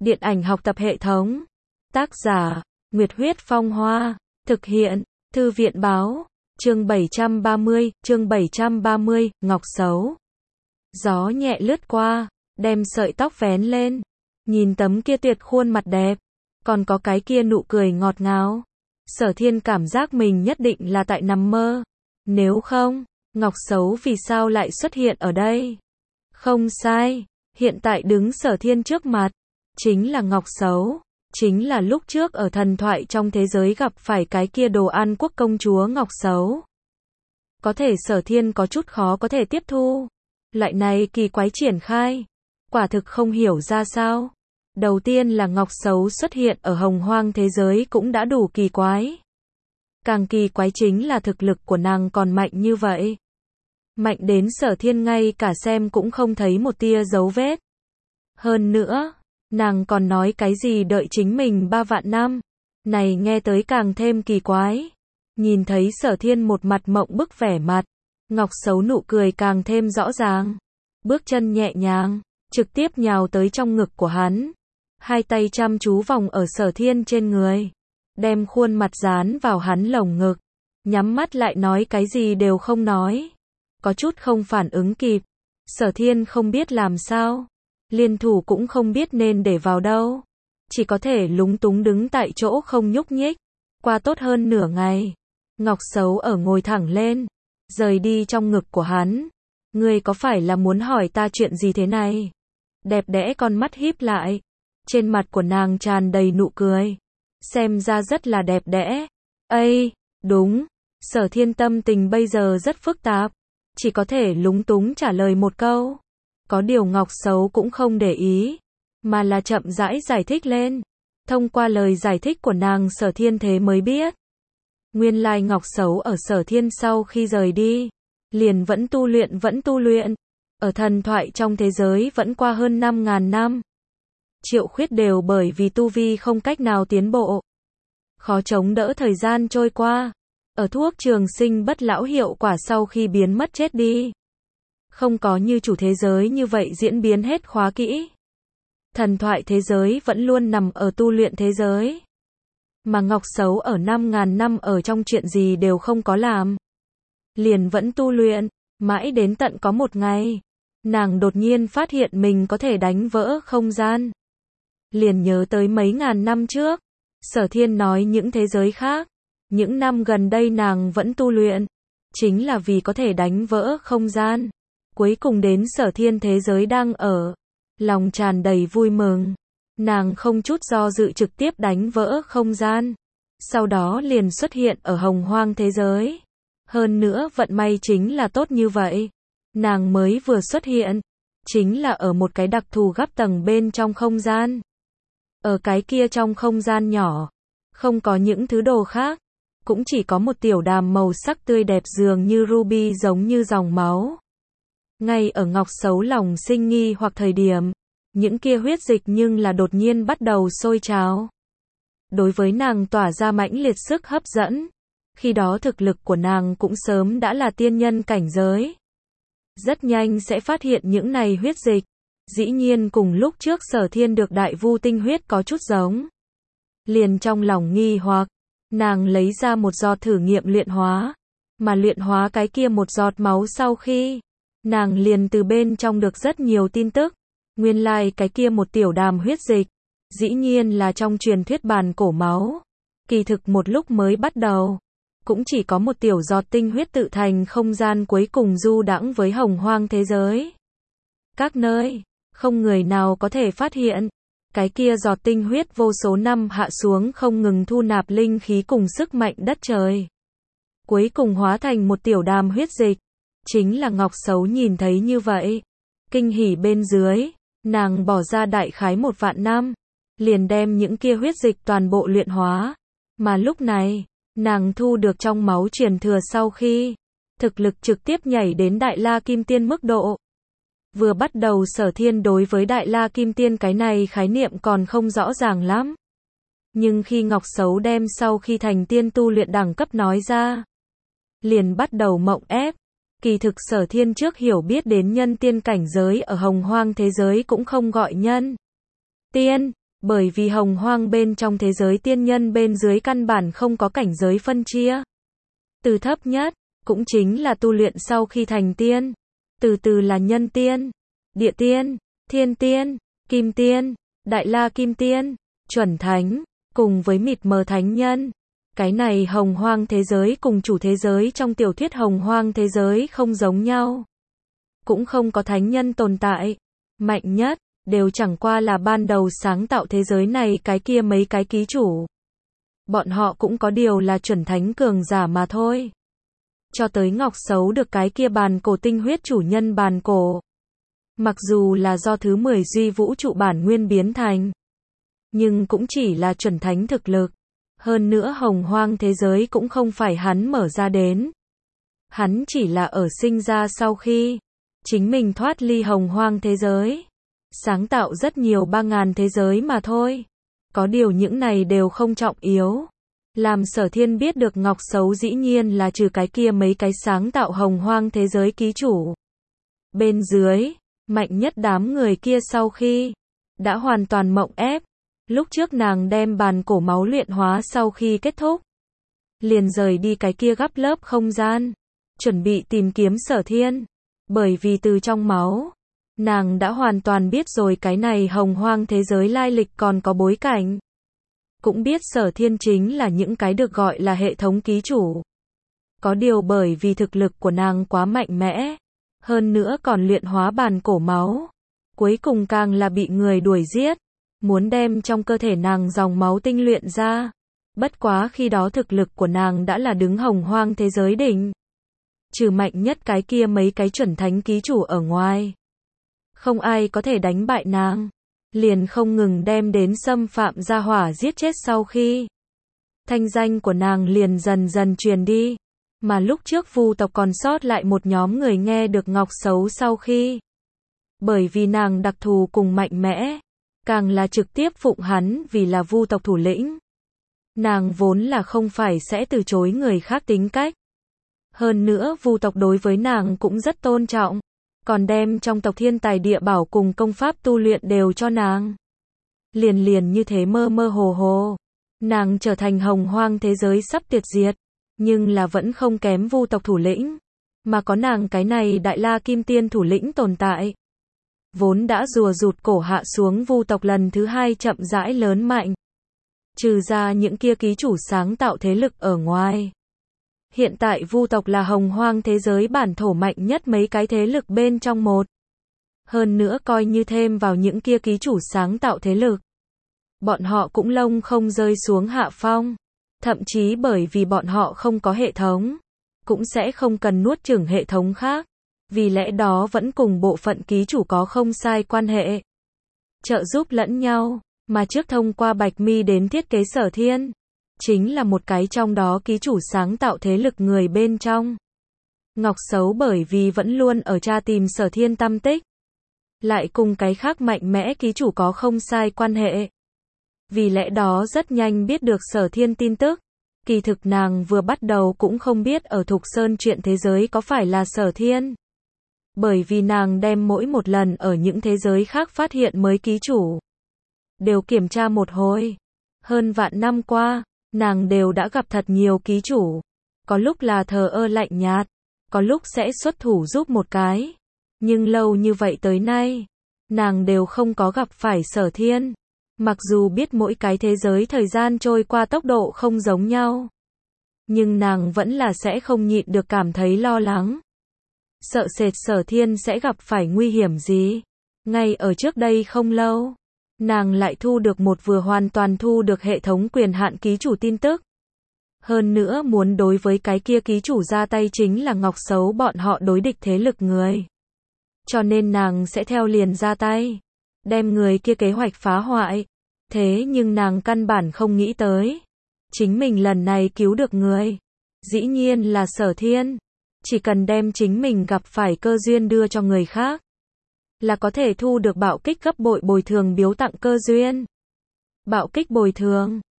Điện ảnh học tập hệ thống. Tác giả, Nguyệt Huyết Phong Hoa. Thực hiện, Thư viện Báo. Chương 730, Ngọc Xấu. Gió nhẹ lướt qua, đem sợi tóc vén lên. Nhìn tấm kia tuyệt khuôn mặt đẹp, còn có cái kia nụ cười ngọt ngào. Sở Thiên cảm giác mình nhất định là tại nằm mơ. Nếu không, Ngọc Xấu vì sao lại xuất hiện ở đây? Không sai, hiện tại đứng Sở Thiên trước mặt, chính là Ngọc Xấu. Chính là lúc trước ở thần thoại trong thế giới gặp phải cái kia Đồ An Quốc công chúa Ngọc Xấu. Có thể Sở Thiên có chút khó có thể tiếp thu. Loại này kỳ quái triển khai, quả thực không hiểu ra sao. Đầu tiên là Ngọc Xấu xuất hiện ở hồng hoang thế giới cũng đã đủ kỳ quái. Càng kỳ quái chính là thực lực của nàng còn mạnh như vậy. Mạnh đến Sở Thiên ngay cả xem cũng không thấy một tia dấu vết. Hơn nữa, nàng còn nói cái gì đợi chính mình 3 vạn năm. Này nghe tới càng thêm kỳ quái. Nhìn thấy Sở Thiên một mặt mộng bức vẻ mặt, Ngọc Xấu nụ cười càng thêm rõ ràng. Bước chân nhẹ nhàng, trực tiếp nhào tới trong ngực của hắn. Hai tay chăm chú vòng ở Sở Thiên trên người, đem khuôn mặt dán vào hắn lồng ngực, nhắm mắt lại nói cái gì đều không nói. Có chút không phản ứng kịp. Sở Thiên không biết làm sao, liên thủ cũng không biết nên để vào đâu, chỉ có thể lúng túng đứng tại chỗ không nhúc nhích. Qua tốt hơn nửa ngày, Ngọc Xấu ở ngồi thẳng lên, rời đi trong ngực của hắn. Ngươi có phải là muốn hỏi ta chuyện gì thế này? Đẹp đẽ con mắt híp lại, trên mặt của nàng tràn đầy nụ cười, xem ra rất là đẹp đẽ. Ây, đúng. Sở Thiên tâm tình bây giờ rất phức tạp, chỉ có thể lúng túng trả lời một câu. Có điều Ngọc Xấu cũng không để ý, mà là chậm rãi giải thích lên. Thông qua lời giải thích của nàng, Sở Thiên thế mới biết, nguyên lai Ngọc Xấu ở Sở Thiên sau khi rời đi, liền vẫn tu luyện. Ở thần thoại trong thế giới vẫn qua hơn 5.000 năm. Triệu Khuyết đều bởi vì tu vi không cách nào tiến bộ, khó chống đỡ thời gian trôi qua. Ở thuốc trường sinh bất lão hiệu quả sau khi biến mất chết đi, không có như chủ thế giới như vậy diễn biến hết khóa kỹ. Thần thoại thế giới vẫn luôn nằm ở tu luyện thế giới. Mà Ngọc Xấu ở 5.000 năm ở trong chuyện gì đều không có làm, liền vẫn tu luyện, mãi đến tận có một ngày, nàng đột nhiên phát hiện mình có thể đánh vỡ không gian. Liền nhớ tới mấy ngàn năm trước, Sở Thiên nói những thế giới khác, những năm gần đây nàng vẫn tu luyện, chính là vì có thể đánh vỡ không gian. Cuối cùng đến Sở Thiên thế giới đang ở, lòng tràn đầy vui mừng. Nàng không chút do dự trực tiếp đánh vỡ không gian, sau đó liền xuất hiện ở hồng hoang thế giới. Hơn nữa vận may chính là tốt như vậy. Nàng mới vừa xuất hiện, chính là ở một cái đặc thù gấp tầng bên trong không gian. Ở cái kia trong không gian nhỏ, không có những thứ đồ khác, cũng chỉ có một tiểu đàm màu sắc tươi đẹp dường như ruby giống như dòng máu. Ngay ở Ngọc Xấu lòng sinh nghi hoặc thời điểm, những kia huyết dịch nhưng là đột nhiên bắt đầu sôi trào. Đối với nàng tỏa ra mãnh liệt sức hấp dẫn. Khi đó thực lực của nàng cũng sớm đã là tiên nhân cảnh giới. Rất nhanh sẽ phát hiện những này huyết dịch, dĩ nhiên cùng lúc trước Sở Thiên được đại vu tinh huyết có chút giống. Liền trong lòng nghi hoặc, nàng lấy ra một giọt thử nghiệm luyện hóa, mà luyện hóa cái kia một giọt máu sau khi, nàng liền từ bên trong được rất nhiều tin tức. Nguyên lai cái kia một tiểu đàm huyết dịch, dĩ nhiên là trong truyền thuyết bàn cổ máu. Kỳ thực một lúc mới bắt đầu, cũng chỉ có một tiểu giọt tinh huyết tự thành không gian cuối cùng du đãng với hồng hoang thế giới. Các nơi, không người nào có thể phát hiện, cái kia giọt tinh huyết vô số năm hạ xuống không ngừng thu nạp linh khí cùng sức mạnh đất trời. Cuối cùng hóa thành một tiểu đàm huyết dịch, chính là Ngọc Xấu nhìn thấy như vậy. Kinh hỉ bên dưới, nàng bỏ ra đại khái 1 vạn năm, liền đem những kia huyết dịch toàn bộ luyện hóa. Mà lúc này, nàng thu được trong máu truyền thừa sau khi, thực lực trực tiếp nhảy đến Đại La Kim Tiên mức độ. Vừa bắt đầu Sở Thiên đối với Đại La Kim Tiên cái này khái niệm còn không rõ ràng lắm. Nhưng khi Ngọc Xấu đem sau khi thành tiên tu luyện đẳng cấp nói ra, liền bắt đầu mộng ép. Kỳ thực Sở Thiên trước hiểu biết đến nhân tiên cảnh giới ở hồng hoang thế giới cũng không gọi nhân tiên, Bởi vì hồng hoang bên trong thế giới tiên nhân bên dưới căn bản không có cảnh giới phân chia. Từ thấp nhất, cũng chính là tu luyện sau khi thành tiên. Từ từ là nhân tiên, địa tiên, thiên tiên, kim tiên, đại la kim tiên, chuẩn thánh, cùng với mịt mờ thánh nhân. Cái này hồng hoang thế giới cùng chủ thế giới trong tiểu thuyết hồng hoang thế giới không giống nhau. Cũng không có thánh nhân tồn tại. Mạnh nhất, đều chẳng qua là ban đầu sáng tạo thế giới này cái kia mấy cái ký chủ. Bọn họ cũng có điều là chuẩn thánh cường giả mà thôi. Cho tới Ngọc Sấu được cái kia bàn cổ tinh huyết chủ nhân bàn cổ. Mặc dù là do thứ 10 duy vũ trụ bản nguyên biến thành, nhưng cũng chỉ là chuẩn thánh thực lực. Hơn nữa hồng hoang thế giới cũng không phải hắn mở ra đến. Hắn chỉ là ở sinh ra sau khi chính mình thoát ly hồng hoang thế giới, sáng tạo rất nhiều 3000 thế giới mà thôi. Có điều những này đều không trọng yếu. Làm Sở Thiên biết được Ngọc Sấu dĩ nhiên là trừ cái kia mấy cái sáng tạo hồng hoang thế giới ký chủ. Bên dưới, mạnh nhất đám người kia sau khi đã hoàn toàn mộng ép. Lúc trước nàng đem bàn cổ máu luyện hóa sau khi kết thúc, liền rời đi cái kia gấp lớp không gian, chuẩn bị tìm kiếm Sở Thiên. Bởi vì từ trong máu, nàng đã hoàn toàn biết rồi cái này hồng hoang thế giới lai lịch còn có bối cảnh. Cũng biết Sở Thiên chính là những cái được gọi là hệ thống ký chủ. Có điều bởi vì thực lực của nàng quá mạnh mẽ, hơn nữa còn luyện hóa bàn cổ máu, cuối cùng càng là bị người đuổi giết, muốn đem trong cơ thể nàng dòng máu tinh luyện ra. Bất quá khi đó thực lực của nàng đã là đứng hồng hoang thế giới đỉnh. Trừ mạnh nhất cái kia mấy cái chuẩn thánh ký chủ ở ngoài, không ai có thể đánh bại nàng. Liền không ngừng đem đến xâm phạm gia hỏa giết chết sau khi thanh danh của nàng liền dần dần truyền đi. Mà lúc trước Vu tộc còn sót lại một nhóm người nghe được Ngọc Sấu sau khi, bởi vì nàng đặc thù cùng mạnh mẽ, càng là trực tiếp phụng hắn vì là Vu tộc thủ lĩnh. Nàng vốn là không phải sẽ từ chối người khác tính cách. Hơn nữa Vu tộc đối với nàng cũng rất tôn trọng, còn đem trong tộc thiên tài địa bảo cùng công pháp tu luyện đều cho nàng. Liền như thế mơ mơ hồ hồ, nàng trở thành hồng hoang thế giới sắp tuyệt diệt, nhưng là vẫn không kém Vu tộc thủ lĩnh, mà có nàng cái này đại la kim tiên thủ lĩnh tồn tại. Vốn đã rùa rụt cổ hạ xuống Vu tộc lần thứ 2 chậm rãi lớn mạnh. Trừ ra những kia ký chủ sáng tạo thế lực ở ngoài, hiện tại Vu tộc là hồng hoang thế giới bản thổ mạnh nhất mấy cái thế lực bên trong một. Hơn nữa coi như thêm vào những kia ký chủ sáng tạo thế lực, bọn họ cũng lông không rơi xuống hạ phong. Thậm chí bởi vì bọn họ không có hệ thống, cũng sẽ không cần nuốt chửng hệ thống khác. Vì lẽ đó vẫn cùng bộ phận ký chủ có không sai quan hệ, trợ giúp lẫn nhau. Mà trước thông qua Bạch Mi đến thiết kế Sở Thiên, chính là một cái trong đó ký chủ sáng tạo thế lực người bên trong. Ngọc Sấu bởi vì vẫn luôn ở tra tìm Sở Thiên tăm tích, lại cùng cái khác mạnh mẽ ký chủ có không sai quan hệ. Vì lẽ đó rất nhanh biết được Sở Thiên tin tức. Kỳ thực nàng vừa bắt đầu cũng không biết ở Thục Sơn chuyện thế giới có phải là Sở Thiên. Bởi vì nàng đem mỗi một lần ở những thế giới khác phát hiện mới ký chủ, đều kiểm tra một hồi. Hơn vạn năm qua, nàng đều đã gặp thật nhiều ký chủ. Có lúc là thờ ơ lạnh nhạt, có lúc sẽ xuất thủ giúp một cái. Nhưng lâu như vậy tới nay, nàng đều không có gặp phải Sở Thiên. Mặc dù biết mỗi cái thế giới thời gian trôi qua tốc độ không giống nhau, nhưng nàng vẫn là sẽ không nhịn được cảm thấy lo lắng. Sợ sệt Sở Thiên sẽ gặp phải nguy hiểm gì. Ngay ở trước đây không lâu, nàng lại thu được một vừa hoàn toàn thu được hệ thống quyền hạn ký chủ tin tức. Hơn nữa muốn đối với cái kia ký chủ ra tay chính là Ngọc Sấu bọn họ đối địch thế lực người. Cho nên nàng sẽ theo liền ra tay, đem người kia kế hoạch phá hoại. Thế nhưng nàng căn bản không nghĩ tới, chính mình lần này cứu được người, dĩ nhiên là Sở Thiên. Chỉ cần đem chính mình gặp phải cơ duyên đưa cho người khác, là có thể thu được bạo kích gấp bội bồi thường biếu tặng cơ duyên. Bạo kích bồi thường,